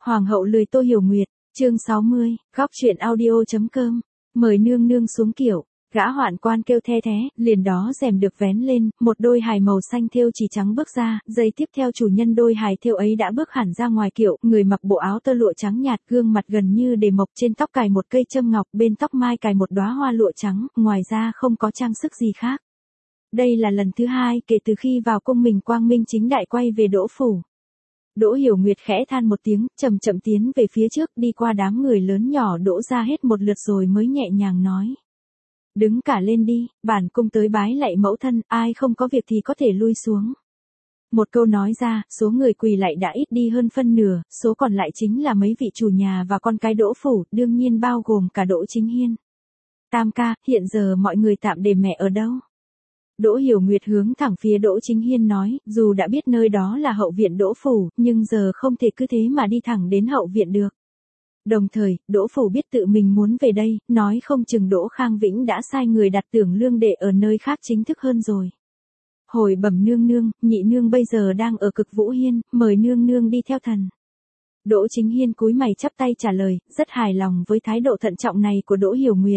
Hoàng hậu lười Tô Hiểu Nguyệt, chương 60, góc truyện audio.com, mời nương nương xuống kiệu, gã hoạn quan kêu the thế, liền đó rèm được vén lên, một đôi hài màu xanh thêu chỉ trắng bước ra, giây tiếp theo chủ nhân đôi hài thêu ấy đã bước hẳn ra ngoài kiệu, người mặc bộ áo tơ lụa trắng nhạt, gương mặt gần như để mộc, trên tóc cài một cây châm ngọc, bên tóc mai cài một đóa hoa lụa trắng, ngoài ra không có trang sức gì khác. Đây là lần thứ hai kể từ khi vào cung mình quang minh chính đại quay về Đỗ phủ. Đỗ Hiểu Nguyệt khẽ than một tiếng, chậm chậm tiến về phía trước, đi qua đám người lớn nhỏ đỗ ra hết một lượt rồi mới nhẹ nhàng nói. Đứng cả lên đi, bản cung tới bái lạy mẫu thân, ai không có việc thì có thể lui xuống. Một câu nói ra, số người quỳ lạy đã ít đi hơn phân nửa, số còn lại chính là mấy vị chủ nhà và con cái Đỗ phủ, đương nhiên bao gồm cả Đỗ Chính Hiên. Tam ca, hiện giờ mọi người tạm để mẹ ở đâu? Đỗ Hiểu Nguyệt hướng thẳng phía Đỗ Chính Hiên nói, dù đã biết nơi đó là hậu viện Đỗ phủ, nhưng giờ không thể cứ thế mà đi thẳng đến hậu viện được. Đồng thời, Đỗ phủ biết tự mình muốn về đây, nói không chừng Đỗ Khang Vĩnh đã sai người đặt tưởng lương đệ ở nơi khác chính thức hơn rồi. Hồi bẩm nương nương, nhị nương bây giờ đang ở Cực Vũ Hiên, mời nương nương đi theo thần. Đỗ Chính Hiên cúi mày chắp tay trả lời, rất hài lòng với thái độ thận trọng này của Đỗ Hiểu Nguyệt.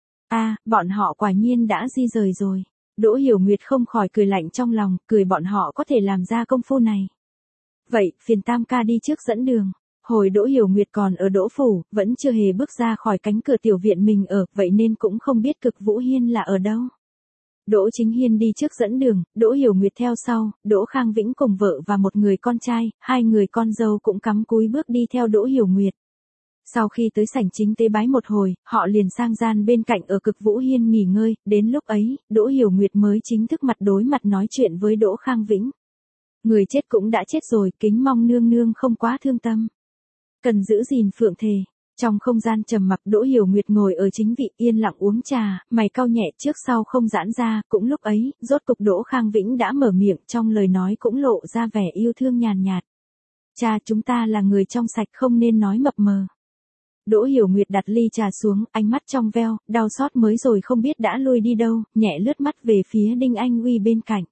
Bọn họ quả nhiên đã di rời rồi. Đỗ Hiểu Nguyệt không khỏi cười lạnh trong lòng, cười bọn họ có thể làm ra công phu này. Vậy, phiền tam ca đi trước dẫn đường. Hồi Đỗ Hiểu Nguyệt còn ở Đỗ phủ, vẫn chưa hề bước ra khỏi cánh cửa tiểu viện mình ở, vậy nên cũng không biết Cực Vũ Hiên là ở đâu. Đỗ Chính Hiên đi trước dẫn đường, Đỗ Hiểu Nguyệt theo sau, Đỗ Khang Vĩnh cùng vợ và một người con trai, hai người con dâu cũng cắm cúi bước đi theo Đỗ Hiểu Nguyệt. Sau khi tới sảnh chính tế bái một hồi, họ liền sang gian bên cạnh ở Cực Vũ Hiên nghỉ ngơi, đến lúc ấy, Đỗ Hiểu Nguyệt mới chính thức mặt đối mặt nói chuyện với Đỗ Khang Vĩnh. Người chết cũng đã chết rồi, kính mong nương nương không quá thương tâm. Cần giữ gìn phượng thề. Trong không gian trầm mặc, Đỗ Hiểu Nguyệt ngồi ở chính vị yên lặng uống trà, mày cau nhẹ trước sau không giãn ra, cũng lúc ấy, rốt cục Đỗ Khang Vĩnh đã mở miệng, trong lời nói cũng lộ ra vẻ yêu thương nhàn nhạt. Cha, chúng ta là người trong sạch, không nên nói mập mờ. Đỗ Hiểu Nguyệt đặt ly trà xuống, ánh mắt trong veo, đau xót mới rồi không biết đã lui đi đâu, nhẹ lướt mắt về phía Đinh Anh Uy bên cạnh.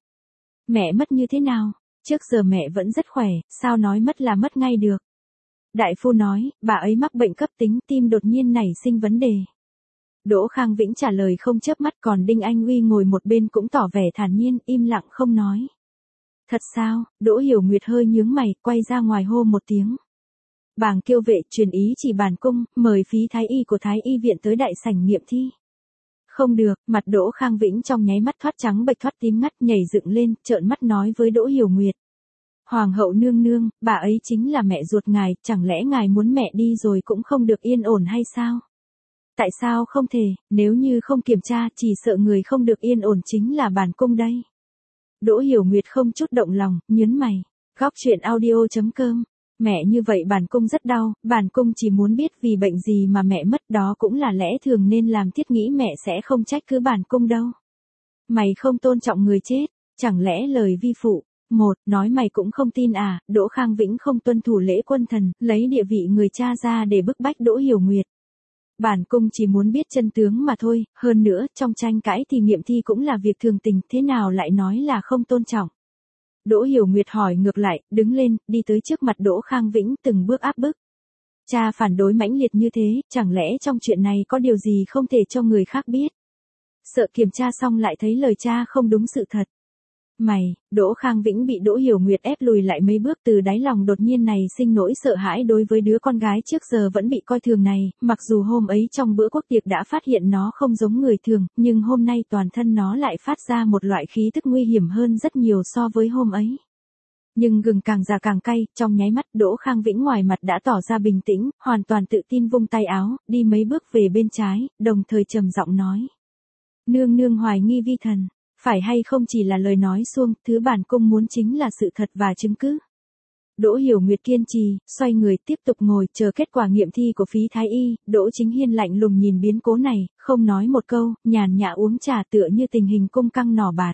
Mẹ mất như thế nào? Trước giờ mẹ vẫn rất khỏe, sao nói mất là mất ngay được? Đại phu nói, bà ấy mắc bệnh cấp tính, tim đột nhiên nảy sinh vấn đề. Đỗ Khang Vĩnh trả lời không chớp mắt, còn Đinh Anh Uy ngồi một bên cũng tỏ vẻ thản nhiên, im lặng không nói. Thật sao? Đỗ Hiểu Nguyệt hơi nhướng mày, quay ra ngoài hô một tiếng. Bàng Kiêu Vệ truyền ý chỉ bản cung, mời phí thái y của thái y viện tới đại sảnh nghiệm thi. Không được, mặt Đỗ Khang Vĩnh trong nháy mắt thoát trắng bệch thoát tím ngắt, nhảy dựng lên, trợn mắt nói với Đỗ Hiểu Nguyệt. Hoàng hậu nương nương, bà ấy chính là mẹ ruột ngài, chẳng lẽ ngài muốn mẹ đi rồi cũng không được yên ổn hay sao? Tại sao không thể, nếu như không kiểm tra, chỉ sợ người không được yên ổn chính là bản cung đây. Đỗ Hiểu Nguyệt không chút động lòng, nhớn mày. Góc truyện audio.com. Mẹ như vậy bản cung rất đau, bản cung chỉ muốn biết vì bệnh gì mà mẹ mất, đó cũng là lẽ thường nên làm, thiết nghĩ mẹ sẽ không trách cứ bản cung đâu. Mày không tôn trọng người chết, chẳng lẽ lời vi phụ? Nói mày cũng không tin à? Đỗ Khang Vĩnh không tuân thủ lễ quân thần, lấy địa vị người cha ra để bức bách Đỗ Hiểu Nguyệt. Bản cung chỉ muốn biết chân tướng mà thôi, hơn nữa, trong tranh cãi thì nghiệm thi cũng là việc thường tình, thế nào lại nói là không tôn trọng? Đỗ Hiểu Nguyệt hỏi ngược lại, đứng lên, đi tới trước mặt Đỗ Khang Vĩnh, từng bước áp bức. Cha phản đối mãnh liệt như thế, chẳng lẽ trong chuyện này có điều gì không thể cho người khác biết? Sợ kiểm tra xong lại thấy lời cha không đúng sự thật. Đỗ Khang Vĩnh bị Đỗ Hiểu Nguyệt ép lùi lại mấy bước, từ đáy lòng đột nhiên này sinh nỗi sợ hãi đối với đứa con gái trước giờ vẫn bị coi thường này, mặc dù hôm ấy trong bữa quốc tiệc đã phát hiện nó không giống người thường, nhưng hôm nay toàn thân nó lại phát ra một loại khí tức nguy hiểm hơn rất nhiều so với hôm ấy. Nhưng gừng càng già càng cay, trong nháy mắt Đỗ Khang Vĩnh ngoài mặt đã tỏ ra bình tĩnh, hoàn toàn tự tin vung tay áo, đi mấy bước về bên trái, đồng thời trầm giọng nói. Nương nương hoài nghi vi thần. Phải hay không chỉ là lời nói suông, thứ bản cung muốn chính là sự thật và chứng cứ. Đỗ Hiểu Nguyệt kiên trì, xoay người tiếp tục ngồi chờ kết quả nghiệm thi của phí thái y. Đỗ Chính Hiên lạnh lùng nhìn biến cố này, không nói một câu, nhàn nhã uống trà tựa như tình hình cung căng nỏ bạt.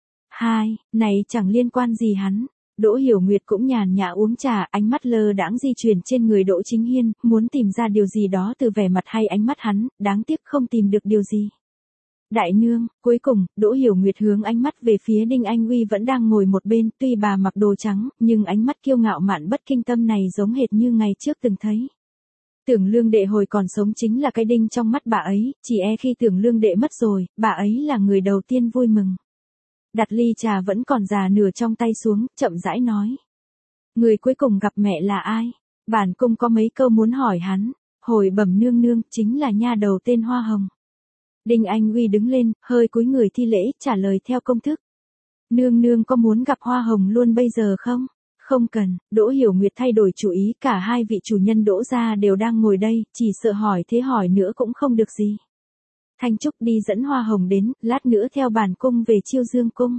Này chẳng liên quan gì hắn. Đỗ Hiểu Nguyệt cũng nhàn nhã uống trà, ánh mắt lơ đãng di chuyển trên người Đỗ Chính Hiên, muốn tìm ra điều gì đó từ vẻ mặt hay ánh mắt hắn, đáng tiếc không tìm được điều gì. Đại nương, cuối cùng, Đỗ Hiểu Nguyệt hướng ánh mắt về phía Đinh Anh Uy vẫn đang ngồi một bên, tuy bà mặc đồ trắng, nhưng ánh mắt kiêu ngạo mạn bất kinh tâm này giống hệt như ngày trước từng thấy. Tưởng Lương Đệ hồi còn sống chính là cái đinh trong mắt bà ấy, chỉ e khi Tưởng Lương Đệ mất rồi, bà ấy là người đầu tiên vui mừng. Đặt ly trà vẫn còn già nửa trong tay xuống, chậm rãi nói. Người cuối cùng gặp mẹ là ai? Bản cung có mấy câu muốn hỏi hắn. Hồi bẩm nương nương, chính là nha đầu tên Hoa Hồng. Đinh Anh Uy đứng lên, hơi cúi người thi lễ, trả lời theo công thức. Nương nương có muốn gặp Hoa Hồng luôn bây giờ không? Không cần, Đỗ Hiểu Nguyệt thay đổi chủ ý, cả hai vị chủ nhân Đỗ gia đều đang ngồi đây, chỉ sợ hỏi thế hỏi nữa cũng không được gì. Thanh Trúc đi dẫn Hoa Hồng đến, lát nữa theo bản cung về Chiêu Dương cung.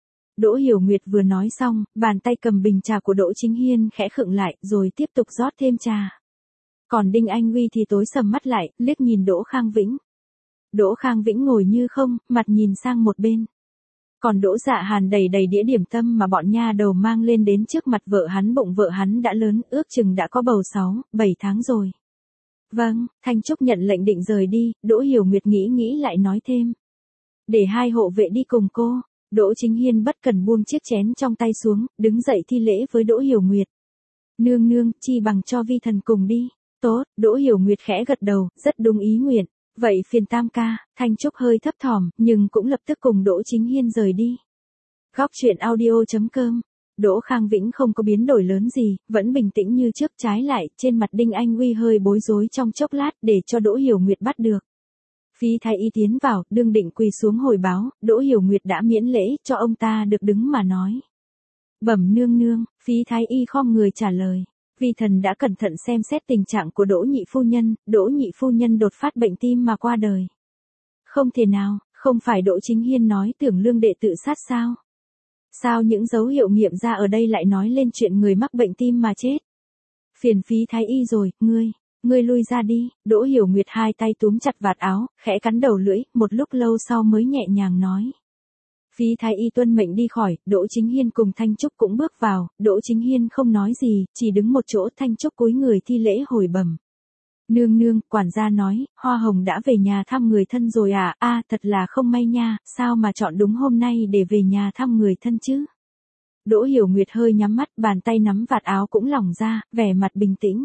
Đỗ Hiểu Nguyệt vừa nói xong, bàn tay cầm bình trà của Đỗ Chính Hiên khẽ khựng lại, rồi tiếp tục rót thêm trà. Còn Đinh Anh Uy thì tối sầm mắt lại, liếc nhìn Đỗ Khang Vĩnh. Đỗ Khang Vĩnh ngồi như không, mặt nhìn sang một bên. Còn Đỗ Dạ Hàn đầy đầy đĩa điểm tâm mà bọn nha đầu mang lên đến trước mặt vợ hắn, bụng vợ hắn đã lớn, ước chừng đã có bầu 6-7 tháng rồi. Vâng, Thanh Trúc nhận lệnh định rời đi, Đỗ Hiểu Nguyệt nghĩ lại nói thêm. Để hai hộ vệ đi cùng cô. Đỗ Chính Hiên bất cần buông chiếc chén trong tay xuống, đứng dậy thi lễ với Đỗ Hiểu Nguyệt. Nương nương, chi bằng cho vi thần cùng đi. Tốt, Đỗ Hiểu Nguyệt khẽ gật đầu, rất đúng ý nguyện. Vậy phiền tam ca, Thanh Trúc hơi thấp thỏm, nhưng cũng lập tức cùng Đỗ Chính Hiên rời đi. Góc truyện audio.com. Đỗ Khang Vĩnh không có biến đổi lớn gì, vẫn bình tĩnh như trước, trái lại, trên mặt Đinh Anh Uy hơi bối rối trong chốc lát để cho Đỗ Hiểu Nguyệt bắt được. Phi thái y tiến vào, đương định quỳ xuống hồi báo, Đỗ Hiểu Nguyệt đã miễn lễ cho ông ta được đứng mà nói. Bẩm nương nương, Phi thái y khom người trả lời. Vi thần đã cẩn thận xem xét tình trạng của Đỗ nhị phu nhân đột phát bệnh tim mà qua đời. Không thể nào, không phải Đỗ Chính Hiên nói Tưởng Lương Đệ tự sát sao? Sao những dấu hiệu nghiệm ra ở đây lại nói lên chuyện người mắc bệnh tim mà chết? Phiền Phí thái y rồi, ngươi lui ra đi. Đỗ Hiểu Nguyệt hai tay túm chặt vạt áo, khẽ cắn đầu lưỡi, một lúc lâu sau mới nhẹ nhàng nói. Phí thái y tuân mệnh đi khỏi, Đỗ Chính Hiên cùng Thanh Trúc cũng bước vào, Đỗ Chính Hiên không nói gì, chỉ đứng một chỗ. Thanh Trúc cúi người thi lễ hồi bẩm. Nương nương, quản gia nói, Hoa Hồng đã về nhà thăm người thân rồi à? Thật là không may nha, sao mà chọn đúng hôm nay để về nhà thăm người thân chứ? Đỗ Hiểu Nguyệt hơi nhắm mắt, bàn tay nắm vạt áo cũng lỏng ra, vẻ mặt bình tĩnh.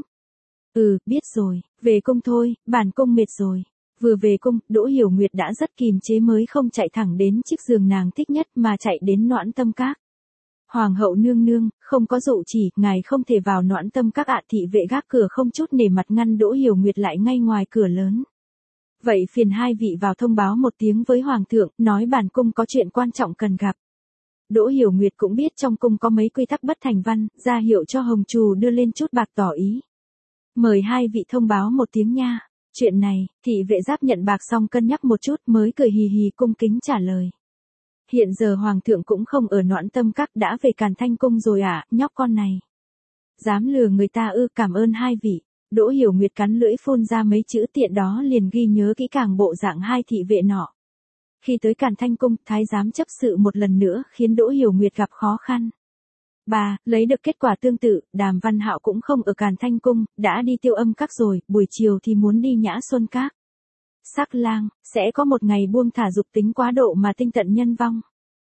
Biết rồi, về cung thôi, bản cung mệt rồi. Vừa về cung, Đỗ Hiểu Nguyệt đã rất kìm chế mới không chạy thẳng đến chiếc giường nàng thích nhất mà chạy đến Noãn Tâm Các. Hoàng hậu nương nương, không có dụ chỉ, ngài không thể vào Noãn Tâm Các ạ. Thị vệ gác cửa không chút nể mặt ngăn Đỗ Hiểu Nguyệt lại ngay ngoài cửa lớn. Vậy phiền hai vị vào thông báo một tiếng với Hoàng thượng, nói bản cung có chuyện quan trọng cần gặp. Đỗ Hiểu Nguyệt cũng biết trong cung có mấy quy tắc bất thành văn, ra hiệu cho Hồng Trù đưa lên chút bạc tỏ ý. Mời hai vị thông báo một tiếng nha. Chuyện này, thị vệ giáp nhận bạc xong cân nhắc một chút mới cười hì hì cung kính trả lời. Hiện giờ Hoàng thượng cũng không ở Noãn Tâm Các, đã về Càn Thanh Cung rồi à, nhóc con này. Dám lừa người ta ư? Cảm ơn hai vị. Đỗ Hiểu Nguyệt cắn lưỡi phun ra mấy chữ, tiện đó liền ghi nhớ kỹ càng bộ dạng hai thị vệ nọ. Khi tới Càn Thanh Cung, thái giám chấp sự một lần nữa khiến Đỗ Hiểu Nguyệt gặp khó khăn. Lấy được kết quả tương tự, Đàm Văn Hạo cũng không ở Càn Thanh Cung, đã đi Tiêu Âm Các rồi, buổi chiều thì muốn đi Nhã Xuân Các. Sắc lang, sẽ có một ngày buông thả dục tính quá độ mà tinh tận nhân vong.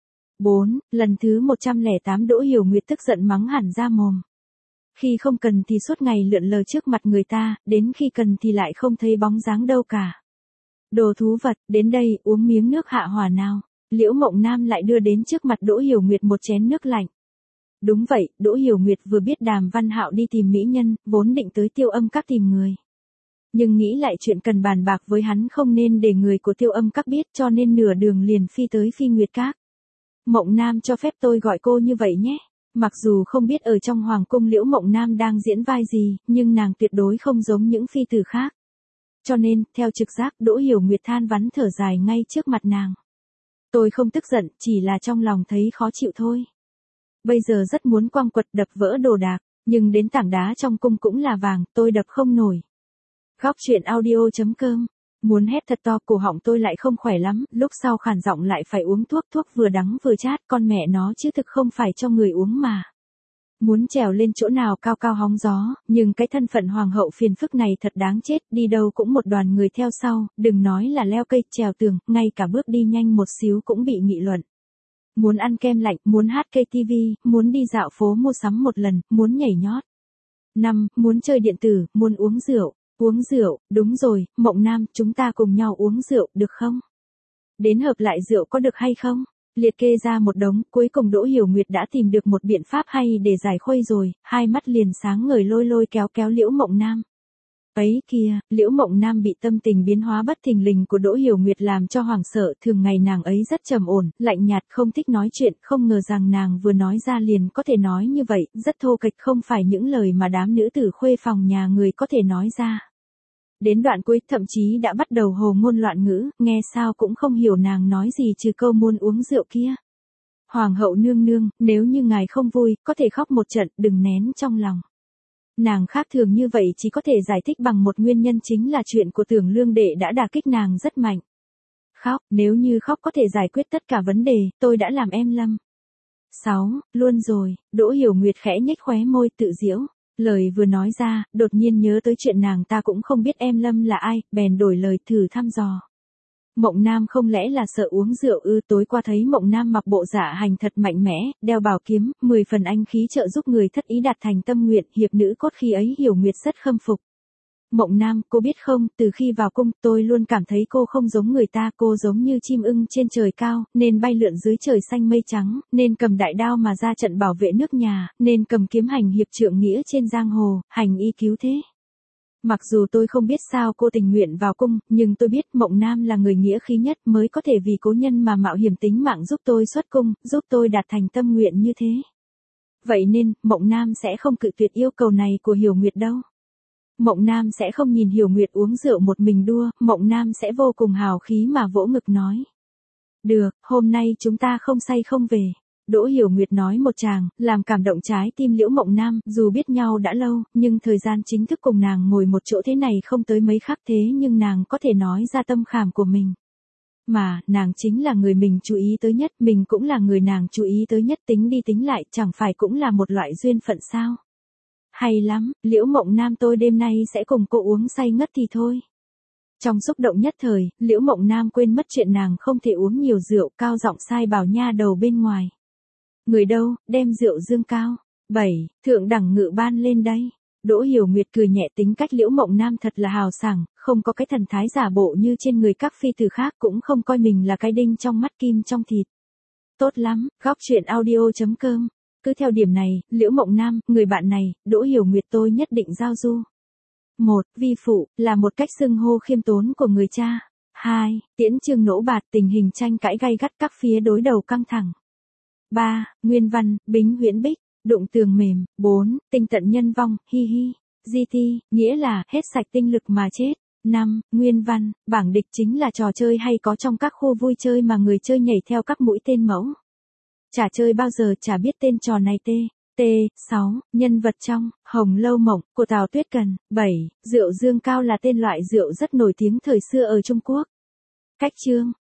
4. Lần thứ 108 Đỗ Hiểu Nguyệt tức giận mắng hẳn ra mồm. Khi không cần thì suốt ngày lượn lờ trước mặt người ta, đến khi cần thì lại không thấy bóng dáng đâu cả. Đồ thú vật, đến đây, uống miếng nước hạ hỏa nào. Liễu Mộng Nam lại đưa đến trước mặt Đỗ Hiểu Nguyệt một chén nước lạnh. Đúng vậy, Đỗ Hiểu Nguyệt vừa biết Đàm Văn Hạo đi tìm mỹ nhân, vốn định tới Tiêu Âm Các tìm người. Nhưng nghĩ lại chuyện cần bàn bạc với hắn không nên để người của Tiêu Âm Các biết, cho nên nửa đường liền phi tới Phi Nguyệt Các. Mộng Nam cho phép tôi gọi cô như vậy nhé. Mặc dù không biết ở trong Hoàng cung Liễu Mộng Nam đang diễn vai gì, nhưng nàng tuyệt đối không giống những phi tử khác. Cho nên, theo trực giác, Đỗ Hiểu Nguyệt than vắn thở dài ngay trước mặt nàng. Tôi không tức giận, chỉ là trong lòng thấy khó chịu thôi. Bây giờ rất muốn quăng quật đập vỡ đồ đạc, nhưng đến tảng đá trong cung cũng là vàng, tôi đập không nổi. Góc truyện audio.com. Muốn hét thật to, cổ họng tôi lại không khỏe lắm, lúc sau khản giọng lại phải uống thuốc vừa đắng vừa chát, con mẹ nó chứ thực không phải cho người uống mà. Muốn trèo lên chỗ nào cao cao hóng gió, nhưng cái thân phận hoàng hậu phiền phức này thật đáng chết, đi đâu cũng một đoàn người theo sau, đừng nói là leo cây, trèo tường, ngay cả bước đi nhanh một xíu cũng bị nghị luận. Muốn ăn kem lạnh, muốn hát KTV, muốn đi dạo phố mua sắm một lần, muốn nhảy nhót. 5. Muốn chơi điện tử, muốn uống rượu. Uống rượu, đúng rồi, Mộng Nam, chúng ta cùng nhau uống rượu, được không? Đến hợp lại rượu có được hay không? Liệt kê ra một đống, cuối cùng Đỗ Hiểu Nguyệt đã tìm được một biện pháp hay để giải khuây rồi, hai mắt liền sáng ngời lôi lôi kéo kéo Liễu Mộng Nam. Ấy kia, Liễu Mộng Nam bị tâm tình biến hóa bất thình lình của Đỗ Hiểu Nguyệt làm cho hoảng sợ, thường ngày nàng ấy rất trầm ổn, lạnh nhạt, không thích nói chuyện, không ngờ rằng nàng vừa nói ra liền có thể nói như vậy, rất thô kệch, không phải những lời mà đám nữ tử khuê phòng nhà người có thể nói ra. Đến đoạn cuối thậm chí đã bắt đầu hồ ngôn loạn ngữ, nghe sao cũng không hiểu nàng nói gì trừ câu muốn uống rượu kia. Hoàng hậu nương nương, nếu như ngài không vui, có thể khóc một trận, đừng nén trong lòng. Nàng khác thường như vậy chỉ có thể giải thích bằng một nguyên nhân, chính là chuyện của Tưởng Lương Đệ đã đả kích nàng rất mạnh. Khóc, nếu như khóc có thể giải quyết tất cả vấn đề, tôi đã làm em Lâm. 6. Luôn rồi, Đỗ Hiểu Nguyệt khẽ nhếch khóe môi tự giễu. Lời vừa nói ra, đột nhiên nhớ tới chuyện nàng ta cũng không biết em Lâm là ai, bèn đổi lời thử thăm dò. Mộng Nam không lẽ là sợ uống rượu ư? Tối qua thấy Mộng Nam mặc bộ dạ hành thật mạnh mẽ, đeo bảo kiếm, 10 phần anh khí trợ giúp người thất ý đạt thành tâm nguyện, hiệp nữ cốt khi ấy Hiểu Nguyệt rất khâm phục. Mộng Nam, cô biết không, từ khi vào cung, tôi luôn cảm thấy cô không giống người ta, cô giống như chim ưng trên trời cao, nên bay lượn dưới trời xanh mây trắng, nên cầm đại đao mà ra trận bảo vệ nước nhà, nên cầm kiếm hành hiệp trượng nghĩa trên giang hồ, hành y cứu thế. Mặc dù tôi không biết sao cô tình nguyện vào cung, nhưng tôi biết Mộng Nam là người nghĩa khí nhất, mới có thể vì cố nhân mà mạo hiểm tính mạng giúp tôi xuất cung, giúp tôi đạt thành tâm nguyện như thế. Vậy nên, Mộng Nam sẽ không cự tuyệt yêu cầu này của Hiểu Nguyệt đâu. Mộng Nam sẽ không nhìn Hiểu Nguyệt uống rượu một mình đua, Mộng Nam sẽ vô cùng hào khí mà vỗ ngực nói. Được, hôm nay chúng ta không say không về. Đỗ Hiểu Nguyệt nói một tràng, làm cảm động trái tim Liễu Mộng Nam, dù biết nhau đã lâu, nhưng thời gian chính thức cùng nàng ngồi một chỗ thế này không tới mấy khắc, thế nhưng nàng có thể nói ra tâm khảm của mình. Mà, nàng chính là người mình chú ý tới nhất, mình cũng là người nàng chú ý tới nhất, tính đi tính lại, chẳng phải cũng là một loại duyên phận sao? Hay lắm, Liễu Mộng Nam, tôi đêm nay sẽ cùng cô uống say ngất thì thôi. Trong xúc động nhất thời, Liễu Mộng Nam quên mất chuyện nàng không thể uống nhiều rượu, cao giọng sai bảo nha đầu bên ngoài. Người đâu, đem rượu dương cao. 7. Thượng đẳng ngự ban lên đây. Đỗ Hiểu Nguyệt cười nhẹ, tính cách Liễu Mộng Nam thật là hào sảng, không có cái thần thái giả bộ như trên người các phi tử khác, cũng không coi mình là cái đinh trong mắt kim trong thịt. Tốt lắm, góc truyện audio.com. Cứ theo điểm này, Liễu Mộng Nam, người bạn này, Đỗ Hiểu Nguyệt tôi nhất định giao du. 1. Vi phụ, là một cách xưng hô khiêm tốn của người cha. 2. Tiễn chương nỗ bạt, tình hình tranh cãi gay gắt, các phía đối đầu căng thẳng. 3. Nguyên văn, bính huyễn bích, đụng tường mềm. 4. Tinh tận nhân vong, hi hi. GT, nghĩa là, hết sạch tinh lực mà chết. 5. Nguyên văn, bảng địch chính là trò chơi hay có trong các khu vui chơi mà người chơi nhảy theo các mũi tên mẫu. Chả chơi bao giờ chả biết tên trò này tê. T. 6. Nhân vật trong Hồng Lâu Mộng của Tào Tuyết Cần. 7. Rượu dương cao là tên loại rượu rất nổi tiếng thời xưa ở Trung Quốc. Cách chương